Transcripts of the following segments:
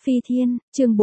Phi Thiên, chương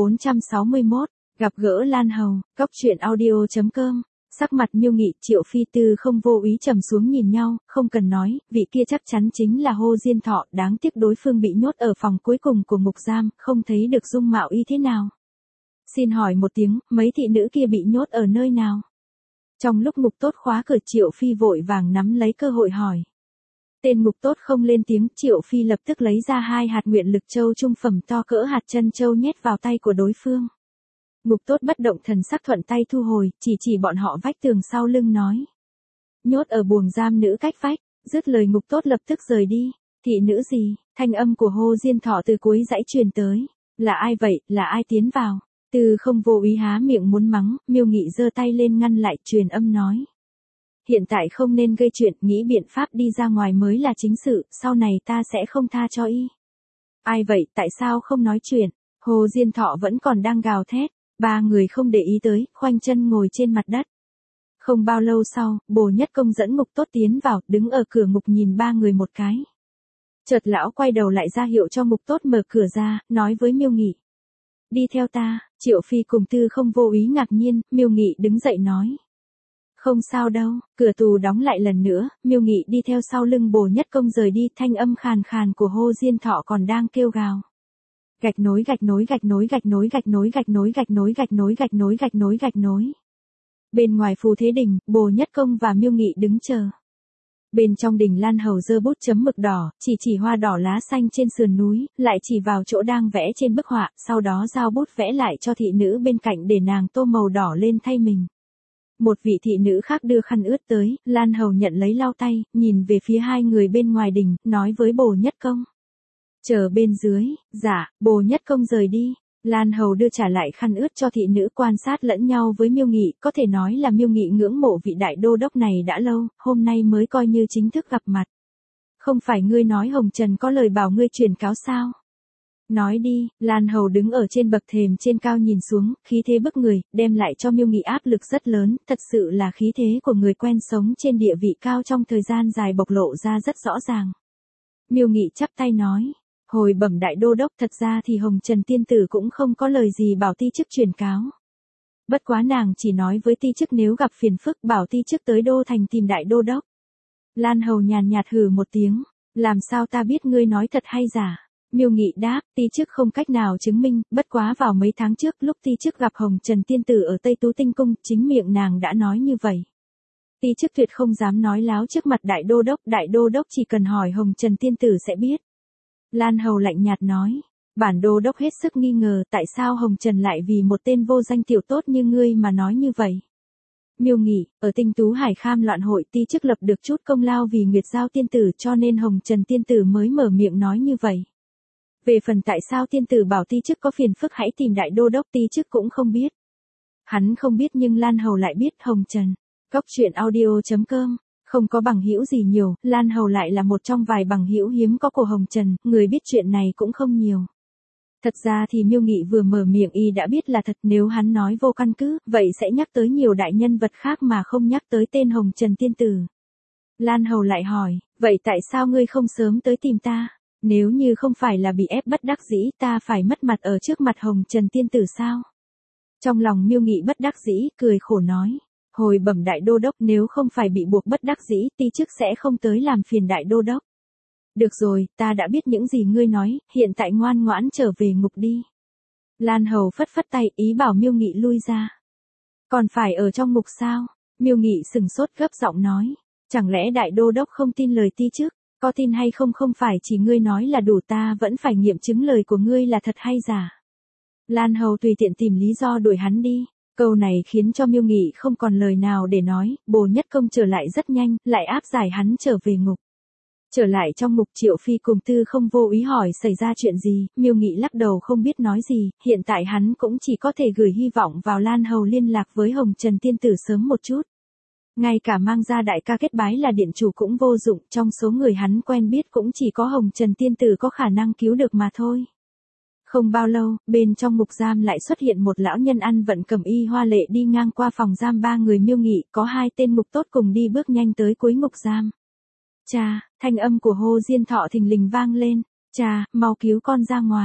461, gặp gỡ Lan Hầu, Cóc truyện audio.com. Sắc mặt Miêu Nghị, Triệu Phi Tư không vô ý trầm xuống nhìn nhau, không cần nói, vị kia chắc chắn chính là Hồ Diên Thọ, đáng tiếc đối phương bị nhốt ở phòng cuối cùng của ngục giam, không thấy được dung mạo y thế nào. Xin hỏi một tiếng, mấy thị nữ kia bị nhốt ở nơi nào? Trong lúc Ngục Tốt khóa cửa, Triệu Phi vội vàng nắm lấy cơ hội hỏi. Tên Ngục Tốt không lên tiếng, Triệu Phi lập tức lấy ra 2 hạt nguyện lực châu trung phẩm to cỡ hạt chân châu nhét vào tay của đối phương. Ngục Tốt bất động thần sắc thuận tay thu hồi, chỉ bọn họ vách tường sau lưng nói. Nhốt ở buồng giam nữ cách vách, dứt lời Ngục Tốt lập tức rời đi. Thị nữ gì? Thanh âm của Hồ Diên Thọ từ cuối dãy truyền tới. Là ai vậy, là ai tiến vào? Từ không vô ý há miệng muốn mắng, Miêu Nghị giơ tay lên ngăn lại, truyền âm nói. Hiện tại không nên gây chuyện, nghĩ biện pháp đi ra ngoài mới là chính sự, sau này ta sẽ không tha cho y. Ai vậy, tại sao không nói chuyện? Hồ Diên Thọ vẫn còn đang gào thét, 3 người không để ý tới, khoanh chân ngồi trên mặt đất. Không bao lâu sau, Bồ Nhất Công dẫn Ngục Tốt tiến vào, đứng ở cửa ngục nhìn 3 người một cái. Chợt lão quay đầu lại ra hiệu cho Ngục Tốt mở cửa ra, nói với Miêu Nghị. Đi theo ta. Triệu Phi cùng Tư không vô ý ngạc nhiên, Miêu Nghị đứng dậy nói. Không sao đâu, cửa tù đóng lại lần nữa, Miêu Nghị đi theo sau lưng Bồ Nhất Công rời đi, thanh âm khàn khàn của Hồ Diên Thọ còn đang kêu gào. Gạch nối gạch nối gạch nối gạch nối gạch nối gạch nối gạch nối gạch nối gạch nối gạch nối gạch nối. Bên ngoài Phù Thế Đình, Bồ Nhất Công và Miêu Nghị đứng chờ. Bên trong đình Lan Hầu giơ bút chấm mực đỏ, chỉ hoa đỏ lá xanh trên sườn núi, lại chỉ vào chỗ đang vẽ trên bức họa, sau đó giao bút vẽ lại cho thị nữ bên cạnh để nàng tô màu đỏ lên thay mình. Một vị thị nữ khác đưa khăn ướt tới, Lan Hầu nhận lấy lau tay, nhìn về phía 2 người bên ngoài đình, nói với Bồ Nhất Công. Chờ bên dưới. Dạ. Bồ Nhất Công rời đi. Lan Hầu đưa trả lại khăn ướt cho thị nữ, quan sát lẫn nhau với Miêu Nghị, có thể nói là Miêu Nghị ngưỡng mộ vị đại đô đốc này đã lâu, hôm nay mới coi như chính thức gặp mặt. Không phải ngươi nói Hồng Trần có lời bảo ngươi truyền cáo sao? Nói đi. Lan Hầu đứng ở trên bậc thềm trên cao nhìn xuống, khí thế bức người, đem lại cho Miêu Nghị áp lực rất lớn, thật sự là khí thế của người quen sống trên địa vị cao trong thời gian dài bộc lộ ra rất rõ ràng. Miêu Nghị chắp tay nói. Hồi bẩm đại đô đốc, thật ra thì Hồng Trần tiên tử cũng không có lời gì bảo ti chức truyền cáo. Bất quá nàng chỉ nói với ti chức nếu gặp phiền phức bảo ti chức tới đô thành tìm đại đô đốc. Lan Hầu nhàn nhạt hừ một tiếng, làm sao ta biết ngươi nói thật hay giả? Miêu Nghị đáp, ti chức không cách nào chứng minh, bất quá vào mấy tháng trước lúc ti chức gặp Hồng Trần tiên tử ở Tây Tú Tinh Cung, chính miệng nàng đã nói như vậy. Ti chức tuyệt không dám nói láo trước mặt đại đô đốc chỉ cần hỏi Hồng Trần tiên tử sẽ biết. Lan Hầu lạnh nhạt nói, bản đô đốc hết sức nghi ngờ tại sao Hồng Trần lại vì một tên vô danh tiểu tốt như ngươi mà nói như vậy. Miêu Nghị, ở Tinh Tú Hải Kham loạn hội ti chức lập được chút công lao vì Nguyệt Giao tiên tử cho nên Hồng Trần tiên tử mới mở miệng nói như vậy. Về phần tại sao tiên tử bảo ti chức có phiền phức hãy tìm đại đô đốc ti chức cũng không biết. Hắn không biết nhưng Lan Hầu lại biết. Hồng Trần. Cóc truyện audio.com. Không có bằng hữu gì nhiều, Lan Hầu lại là một trong vài bằng hữu hiếm có của Hồng Trần, người biết chuyện này cũng không nhiều. Thật ra thì Miêu Nghị vừa mở miệng y đã biết là thật, nếu hắn nói vô căn cứ, vậy sẽ nhắc tới nhiều đại nhân vật khác mà không nhắc tới tên Hồng Trần tiên tử. Lan Hầu lại hỏi, vậy tại sao ngươi không sớm tới tìm ta? Nếu như không phải là bị ép bất đắc dĩ ta phải mất mặt ở trước mặt Hồng Trần tiên tử sao? Trong lòng Miêu Nghị bất đắc dĩ, cười khổ nói. Hồi bẩm đại đô đốc, nếu không phải bị buộc bất đắc dĩ ti chức sẽ không tới làm phiền đại đô đốc. Được rồi, ta đã biết những gì ngươi nói, hiện tại ngoan ngoãn trở về ngục đi. Lan Hầu phất phất tay, ý bảo Miêu Nghị lui ra. Còn phải ở trong ngục sao? Miêu Nghị sừng sốt gấp giọng nói. Chẳng lẽ đại đô đốc không tin lời ti chức? Có tin hay không không phải chỉ ngươi nói là đủ, ta vẫn phải nghiệm chứng lời của ngươi là thật hay giả. Lan Hầu tùy tiện tìm lý do đuổi hắn đi. Câu này khiến cho Miêu Nghị không còn lời nào để nói, Bồ Nhất Công trở lại rất nhanh, lại áp giải hắn trở về ngục. Trở lại trong ngục, Triệu Phi cùng Tư không vô ý hỏi xảy ra chuyện gì, Miêu Nghị lắc đầu không biết nói gì, hiện tại hắn cũng chỉ có thể gửi hy vọng vào Lan Hầu liên lạc với Hồng Trần tiên tử sớm một chút. Ngay cả mang ra đại ca kết bái là điện chủ cũng vô dụng, trong số người hắn quen biết cũng chỉ có Hồng Trần tiên tử có khả năng cứu được mà thôi. Không bao lâu, bên trong ngục giam lại xuất hiện một lão nhân ăn vận cầm y hoa lệ đi ngang qua phòng giam 3 người Miêu Nghị, có 2 tên Ngục Tốt cùng đi bước nhanh tới cuối ngục giam. Cha, thanh âm của Hồ Diên Thọ thình lình vang lên, cha, mau cứu con ra ngoài.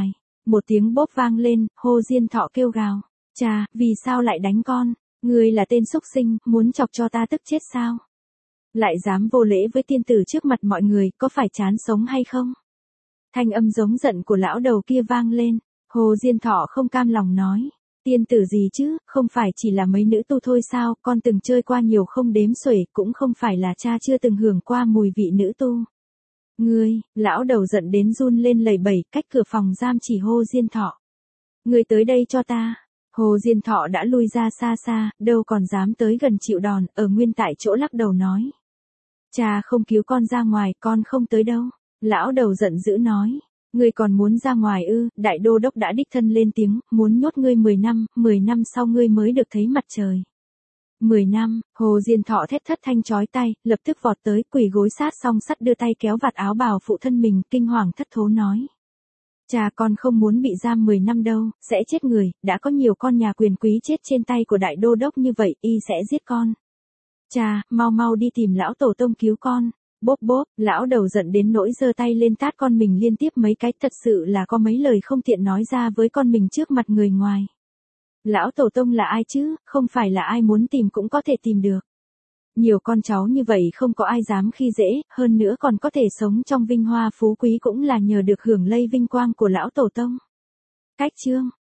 Một tiếng bốp vang lên, Hồ Diên Thọ kêu gào. Cha, vì sao lại đánh con? Ngươi là tên xúc sinh, muốn chọc cho ta tức chết sao? Lại dám vô lễ với tiên tử trước mặt mọi người, có phải chán sống hay không? Thanh âm giống giận của lão đầu kia vang lên. Hồ Diên Thọ không cam lòng nói. Tiên tử gì chứ, không phải chỉ là mấy nữ tu thôi sao, con từng chơi qua nhiều không đếm xuể, cũng không phải là cha chưa từng hưởng qua mùi vị nữ tu. Ngươi, lão đầu giận đến run lên lẩy bẩy, cách cửa phòng giam chỉ Hồ Diên Thọ. Ngươi tới đây cho ta. Hồ Diên Thọ đã lui ra xa xa, đâu còn dám tới gần chịu đòn, ở nguyên tại chỗ lắc đầu nói. Cha không cứu con ra ngoài, con không tới đâu. Lão đầu giận dữ nói. Ngươi còn muốn ra ngoài ư? Đại đô đốc đã đích thân lên tiếng, muốn nhốt ngươi 10 năm sau ngươi mới được thấy mặt trời. 10 năm, Hồ Diên Thọ thét thất thanh chói tay, lập tức vọt tới, quỳ gối sát song sắt đưa tay kéo vạt áo bào phụ thân mình, kinh hoàng thất thố nói. Cha con không muốn bị giam 10 năm đâu, sẽ chết người, đã có nhiều con nhà quyền quý chết trên tay của đại đô đốc như vậy, y sẽ giết con. Cha, mau mau đi tìm lão tổ tông cứu con. Bốp bốp, lão đầu giận đến nỗi giơ tay lên tát con mình liên tiếp mấy cái, thật sự là có mấy lời không tiện nói ra với con mình trước mặt người ngoài. Lão tổ tông là ai chứ, không phải là ai muốn tìm cũng có thể tìm được. Nhiều con cháu như vậy không có ai dám khi dễ, hơn nữa còn có thể sống trong vinh hoa phú quý cũng là nhờ được hưởng lây vinh quang của lão tổ tông. Cách chương